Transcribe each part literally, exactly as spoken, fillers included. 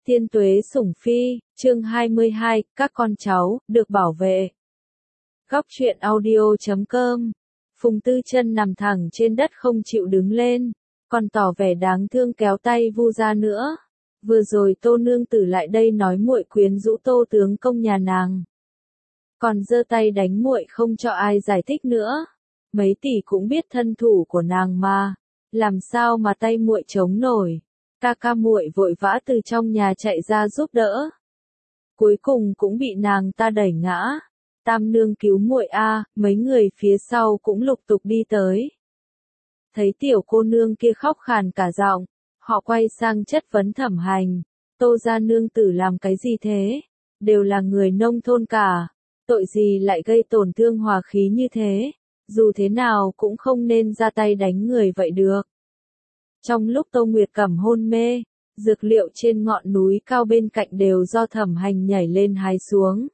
Tiên tuế sủng phi, chương hai mươi hai, các con cháu, được bảo vệ. Góc truyện audio chấm com. Phùng Tư Chân nằm thẳng trên đất không chịu đứng lên, còn tỏ vẻ đáng thương kéo tay Vu ra nữa. Vừa rồi Tô nương tử lại đây nói muội quyến rũ Tô tướng công nhà nàng. Còn giơ tay đánh muội không cho ai giải thích nữa. Mấy tỷ cũng biết thân thủ của nàng mà, làm sao mà tay muội chống nổi. Ca ca muội vội vã từ trong nhà chạy ra giúp đỡ. Cuối cùng cũng bị nàng ta đẩy ngã. Tam nương cứu muội a, mấy người phía sau cũng lục tục đi tới. Thấy tiểu cô nương kia khóc khàn cả giọng, họ quay sang chất vấn Thẩm Hành. Tô gia nương tử làm cái gì thế? Đều là người nông thôn cả, tội gì lại gây tổn thương hòa khí như thế? Dù thế nào cũng không nên ra tay đánh người vậy được. Trong lúc Tô Nguyệt Cẩm hôn mê, dược liệu trên ngọn núi cao bên cạnh đều do Thẩm Hành nhảy lên hái xuống.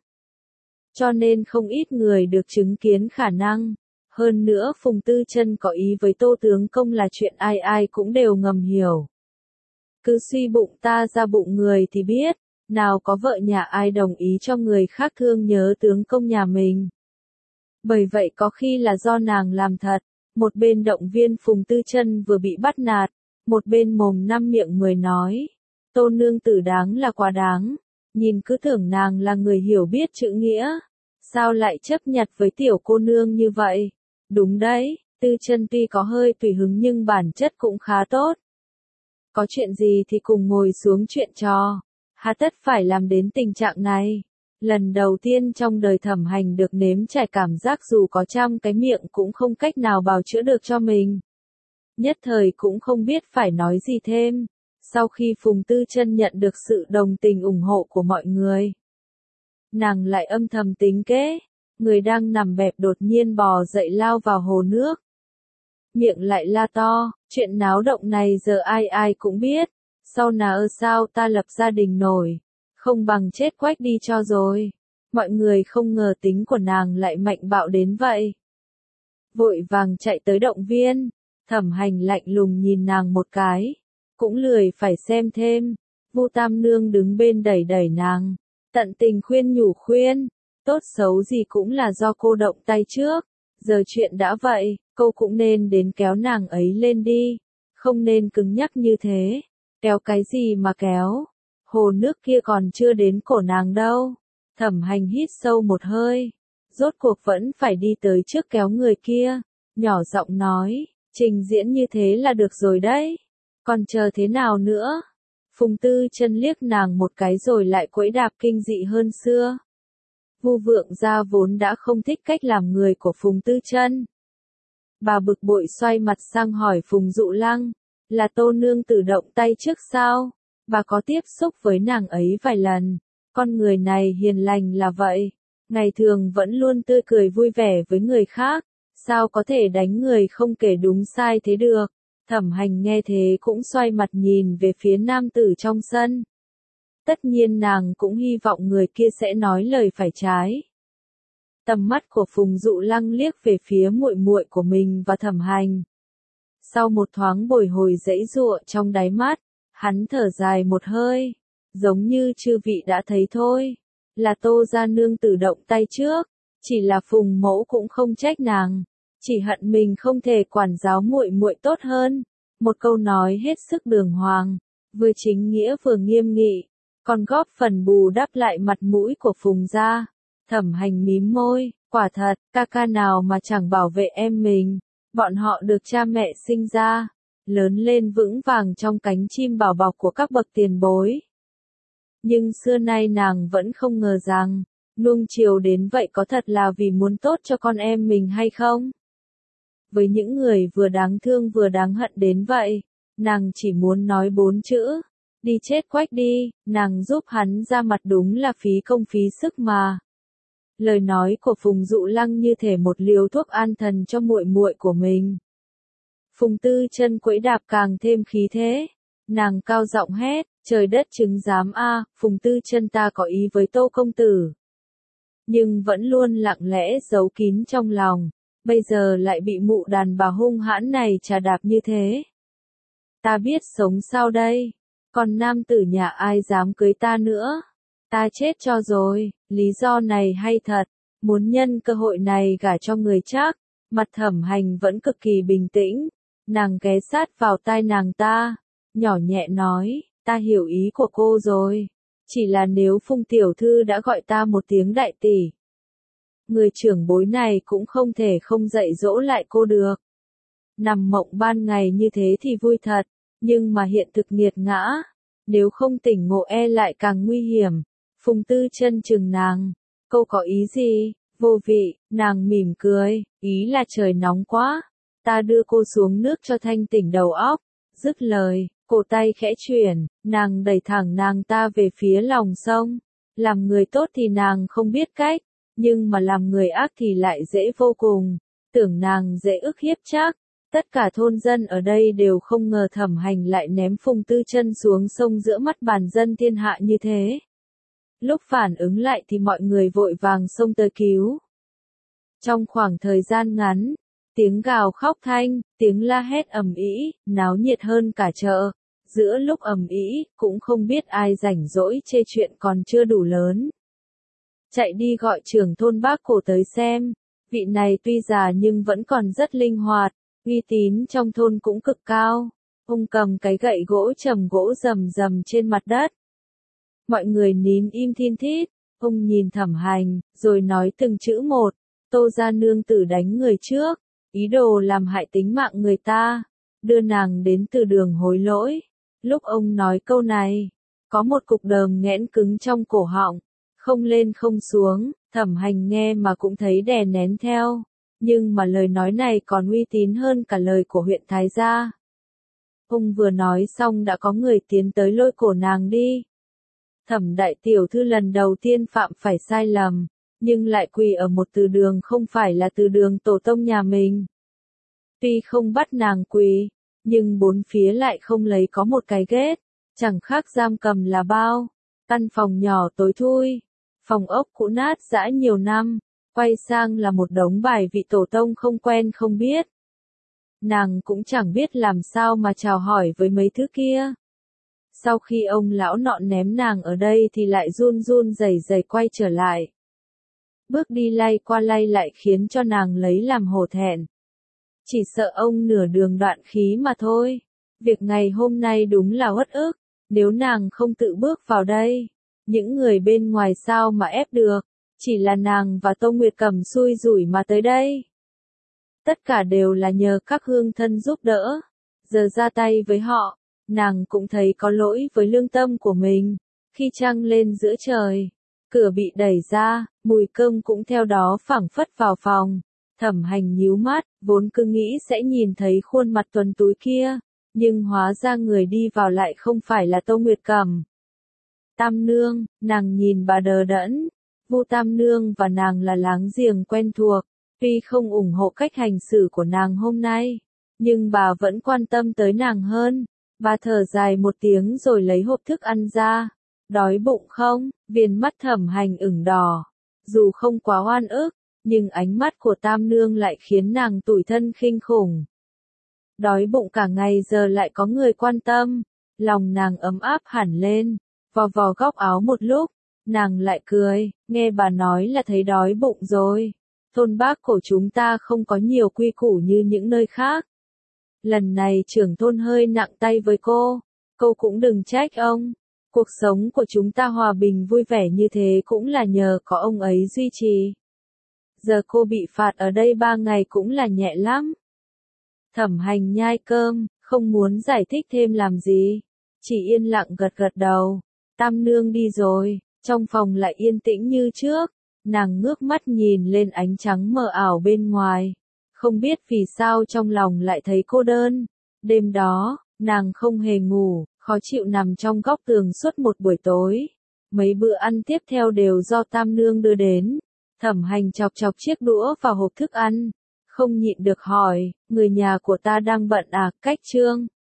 Cho nên không ít người được chứng kiến khả năng. Hơn nữa Phùng Tư Chân có ý với Tô tướng công là chuyện ai ai cũng đều ngầm hiểu. Cứ suy bụng ta ra bụng người thì biết, nào có vợ nhà ai đồng ý cho người khác thương nhớ tướng công nhà mình. Bởi vậy có khi là do nàng làm thật. Một bên động viên Phùng Tư Chân vừa bị bắt nạt, một bên mồm năm miệng mười nói. Tô nương tử đáng là quá đáng, nhìn cứ tưởng nàng là người hiểu biết chữ nghĩa. Sao lại chấp nhặt với tiểu cô nương như vậy? Đúng đấy, Tư Chân tuy có hơi tùy hứng nhưng bản chất cũng khá tốt. Có chuyện gì thì cùng ngồi xuống chuyện trò, hà tất phải làm đến tình trạng này. Lần đầu tiên trong đời Thẩm Hành được nếm trải cảm giác dù có trăm cái miệng cũng không cách nào bào chữa được cho mình. Nhất thời cũng không biết phải nói gì thêm. Sau khi Phùng Tư Chân nhận được sự đồng tình ủng hộ của mọi người, nàng lại âm thầm tính kế, người đang nằm bẹp đột nhiên bò dậy lao vào hồ nước. Miệng lại la to, chuyện náo động này giờ ai ai cũng biết, sau nào sao ta lập gia đình nổi, không bằng chết quách đi cho rồi. Mọi người không ngờ tính của nàng lại mạnh bạo đến vậy. Vội vàng chạy tới động viên, Thẩm Hành lạnh lùng nhìn nàng một cái, cũng lười phải xem thêm. Vu Tam nương đứng bên đẩy đẩy nàng, tận tình khuyên nhủ khuyên, tốt xấu gì cũng là do cô động tay trước, giờ chuyện đã vậy, cô cũng nên đến kéo nàng ấy lên đi, không nên cứng nhắc như thế. Kéo cái gì mà kéo, hồ nước kia còn chưa đến cổ nàng đâu. Thẩm Hành hít sâu một hơi, rốt cuộc vẫn phải đi tới trước kéo người kia, nhỏ giọng nói, trình diễn như thế là được rồi đấy, còn chờ thế nào nữa? Phùng Tư Chân liếc nàng một cái rồi lại quẫy đạp kinh dị hơn xưa. Vu Vượng gia vốn đã không thích cách làm người của Phùng Tư Chân. Bà bực bội xoay mặt sang hỏi Phùng Dụ Lăng, là Tô nương tử động tay trước sao? Bà có tiếp xúc với nàng ấy vài lần, con người này hiền lành là vậy, ngày thường vẫn luôn tươi cười vui vẻ với người khác, sao có thể đánh người không kể đúng sai thế được? Thẩm Hành nghe thế cũng xoay mặt nhìn về phía nam tử trong sân. Tất nhiên nàng cũng hy vọng người kia sẽ nói lời phải trái. Tầm mắt của Phùng Dụ Lăng liếc về phía muội muội của mình và Thẩm Hành. Sau một thoáng bồi hồi giãy giụa trong đáy mắt, hắn thở dài một hơi, giống như chư vị đã thấy thôi, là Tô gia nương tử động tay trước, chỉ là Phùng mẫu cũng không trách nàng, chỉ hận mình không thể quản giáo muội muội tốt hơn. Một câu nói hết sức đường hoàng, vừa chính nghĩa vừa nghiêm nghị, còn góp phần bù đắp lại mặt mũi của Phùng gia. Thẩm Hành mím môi, quả thật, ca ca nào mà chẳng bảo vệ em mình, bọn họ được cha mẹ sinh ra, lớn lên vững vàng trong cánh chim bảo bọc của các bậc tiền bối. Nhưng xưa nay nàng vẫn không ngờ rằng, nuông chiều đến vậy có thật là vì muốn tốt cho con em mình hay không? Với những người vừa đáng thương vừa đáng hận đến vậy, nàng chỉ muốn nói bốn chữ, đi chết quách đi, nàng giúp hắn ra mặt đúng là phí công phí sức mà. Lời nói của Phùng Dụ Lăng như thể một liều thuốc an thần cho muội muội của mình. Phùng Tư Chân quẫy đạp càng thêm khí thế, nàng cao giọng hét, trời đất chứng giám a, Phùng Tư Chân ta có ý với Tô công tử. Nhưng vẫn luôn lặng lẽ giấu kín trong lòng, bây giờ lại bị mụ đàn bà hung hãn này trà đạp như thế. Ta biết sống sao đây? Còn nam tử nhà ai dám cưới ta nữa? Ta chết cho rồi, lý do này hay thật, muốn nhân cơ hội này gả cho người chắc. Mặt Thẩm Hành vẫn cực kỳ bình tĩnh, nàng ghé sát vào tai nàng ta, nhỏ nhẹ nói, ta hiểu ý của cô rồi, chỉ là nếu Phùng tiểu thư đã gọi ta một tiếng đại tỷ, người trưởng bối này cũng không thể không dạy dỗ lại cô được. Nằm mộng ban ngày như thế thì vui thật, nhưng mà hiện thực nghiệt ngã, nếu không tỉnh ngộ e lại càng nguy hiểm. Phùng Tư Chân chừng nàng, câu có ý gì? Vô vị, nàng mỉm cười, ý là trời nóng quá, ta đưa cô xuống nước cho thanh tỉnh đầu óc. Dứt lời, cổ tay khẽ chuyển, nàng đẩy thẳng nàng ta về phía lòng sông. Làm người tốt thì nàng không biết cách, nhưng mà làm người ác thì lại dễ vô cùng, tưởng nàng dễ ức hiếp chắc. Tất cả thôn dân ở đây đều không ngờ Thẩm Hành lại ném Phùng Tư Chân xuống sông giữa mắt bàn dân thiên hạ như thế. Lúc phản ứng lại thì mọi người vội vàng xông tới cứu. Trong khoảng thời gian ngắn, tiếng gào khóc thanh, tiếng la hét ầm ĩ, náo nhiệt hơn cả chợ. Giữa lúc ầm ĩ, cũng không biết ai rảnh rỗi chê chuyện còn chưa đủ lớn. Chạy đi gọi trưởng thôn Bác Cổ tới xem, vị này tuy già nhưng vẫn còn rất linh hoạt, uy tín trong thôn cũng cực cao. Ông cầm cái gậy gỗ trầm gỗ rầm rầm trên mặt đất. Mọi người nín im thin thít, ông nhìn Thẩm Hành, rồi nói từng chữ một, Tô gia nương tử đánh người trước, ý đồ làm hại tính mạng người ta, đưa nàng đến từ đường hối lỗi. Lúc ông nói câu này, có một cục đờm nghẽn cứng trong cổ họng, không lên không xuống, Thẩm Hành nghe mà cũng thấy đè nén theo, nhưng mà lời nói này còn uy tín hơn cả lời của huyện Thái gia. Ông vừa nói xong đã có người tiến tới lôi cổ nàng đi. Thẩm đại tiểu thư lần đầu tiên phạm phải sai lầm, nhưng lại quỳ ở một từ đường không phải là từ đường tổ tông nhà mình. Tuy không bắt nàng quỳ, nhưng bốn phía lại không lấy có một cái ghét, chẳng khác giam cầm là bao. Căn phòng nhỏ tối thui, phòng ốc cũ nát rã nhiều năm, quay sang là một đống bài vị tổ tông không quen không biết. Nàng cũng chẳng biết làm sao mà chào hỏi với mấy thứ kia. Sau khi ông lão nọ ném nàng ở đây thì lại run run rẩy rẩy quay trở lại. Bước đi lay qua lay lại khiến cho nàng lấy làm hổ thẹn. Chỉ sợ ông nửa đường đoạn khí mà thôi. Việc ngày hôm nay đúng là uất ức, nếu nàng không tự bước vào đây, những người bên ngoài sao mà ép được, chỉ là nàng và Tô Nguyệt Cầm xui rủi mà tới đây. Tất cả đều là nhờ các hương thân giúp đỡ, giờ ra tay với họ. Nàng cũng thấy có lỗi với lương tâm của mình. Khi trăng lên giữa trời, cửa bị đẩy ra, mùi cơm cũng theo đó phảng phất vào phòng. Thẩm Hành nhíu mắt, vốn cứ nghĩ sẽ nhìn thấy khuôn mặt tuấn túi kia, nhưng hóa ra người đi vào lại không phải là Tô Nguyệt Cầm. Tam nương, nàng nhìn bà đờ đẫn. Vu Tam nương và nàng là láng giềng quen thuộc, tuy không ủng hộ cách hành xử của nàng hôm nay, nhưng bà vẫn quan tâm tới nàng hơn. Bà thở dài một tiếng rồi lấy hộp thức ăn ra. Đói bụng không? Viền mắt Thẩm Hành ửng đỏ. Dù không quá oan ức, nhưng ánh mắt của Tam nương lại khiến nàng tủi thân khinh khủng. Đói bụng cả ngày giờ lại có người quan tâm, lòng nàng ấm áp hẳn lên. Vò vò góc áo một lúc, nàng lại cười, nghe bà nói là thấy đói bụng rồi. Thôn Bác Cổ chúng ta không có nhiều quy củ như những nơi khác. Lần này trưởng thôn hơi nặng tay với cô, cô cũng đừng trách ông. Cuộc sống của chúng ta hòa bình vui vẻ như thế cũng là nhờ có ông ấy duy trì. Giờ cô bị phạt ở đây ba ngày cũng là nhẹ lắm. Thẩm Hành nhai cơm, không muốn giải thích thêm làm gì, chỉ yên lặng gật gật đầu. Tam nương đi rồi, trong phòng lại yên tĩnh như trước, nàng ngước mắt nhìn lên ánh trắng mờ ảo bên ngoài. Không biết vì sao trong lòng lại thấy cô đơn. Đêm đó, nàng không hề ngủ, khó chịu nằm trong góc tường suốt một buổi tối. Mấy bữa ăn tiếp theo đều do Tam nương đưa đến. Thẩm Hành chọc chọc chiếc đũa vào hộp thức ăn, không nhịn được hỏi, người nhà của ta đang bận à? Cách Trương